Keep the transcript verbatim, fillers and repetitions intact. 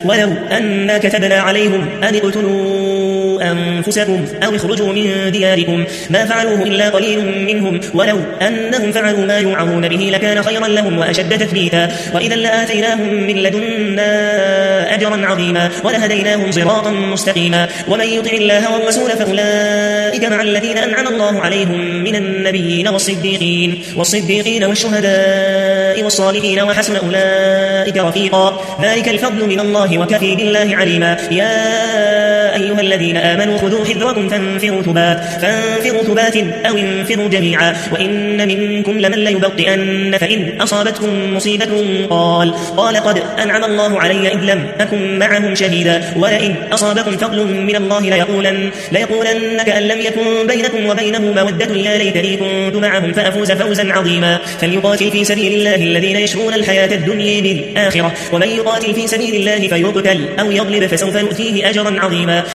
ولو أن كتبنا عليهم أن اقتلوا أنفسكم أو اخرجوا من دياركم ما فعلوه إلا قليل منهم ولو أنهم فعلوا ما يوعظون به لكان خيرا لهم وأشد تثبيتا وإذا لآتيناهم من لدنا أجرا عظيما ولهديناهم صراطا مستقيما ومن يطع الله والرسول فأولئك مع الذين أنعم الله عليهم من النبيين والصديقين والصديقين والشهداء والصالحين وحسن أولئك رفيقا ذلك الفضل من الله وكفى بالله عليما يا أيها الذين آمنوا خذوا حذركم فانفروا ثبات فانفروا ثبات أو انفروا جميعا وإن منكم لمن ليبطئن فإن أصابتكم مصيبة قال قال قد أنعم الله علي إذ لم أكن معهم شهيدا ولئن أصابكم فضل من الله ليقولن, ليقولن كأن لم يكن بينكم وبينه مودة يا ليتني كنت معهم فأفوز فوزا عظيما فليقاتل في سبيل الله الذين يشرون الحياة الدنيا بالآخرة ومن يقاتل في سبيل الله فيقتل أو يغلب فسوف نؤتيه أجرا عظيما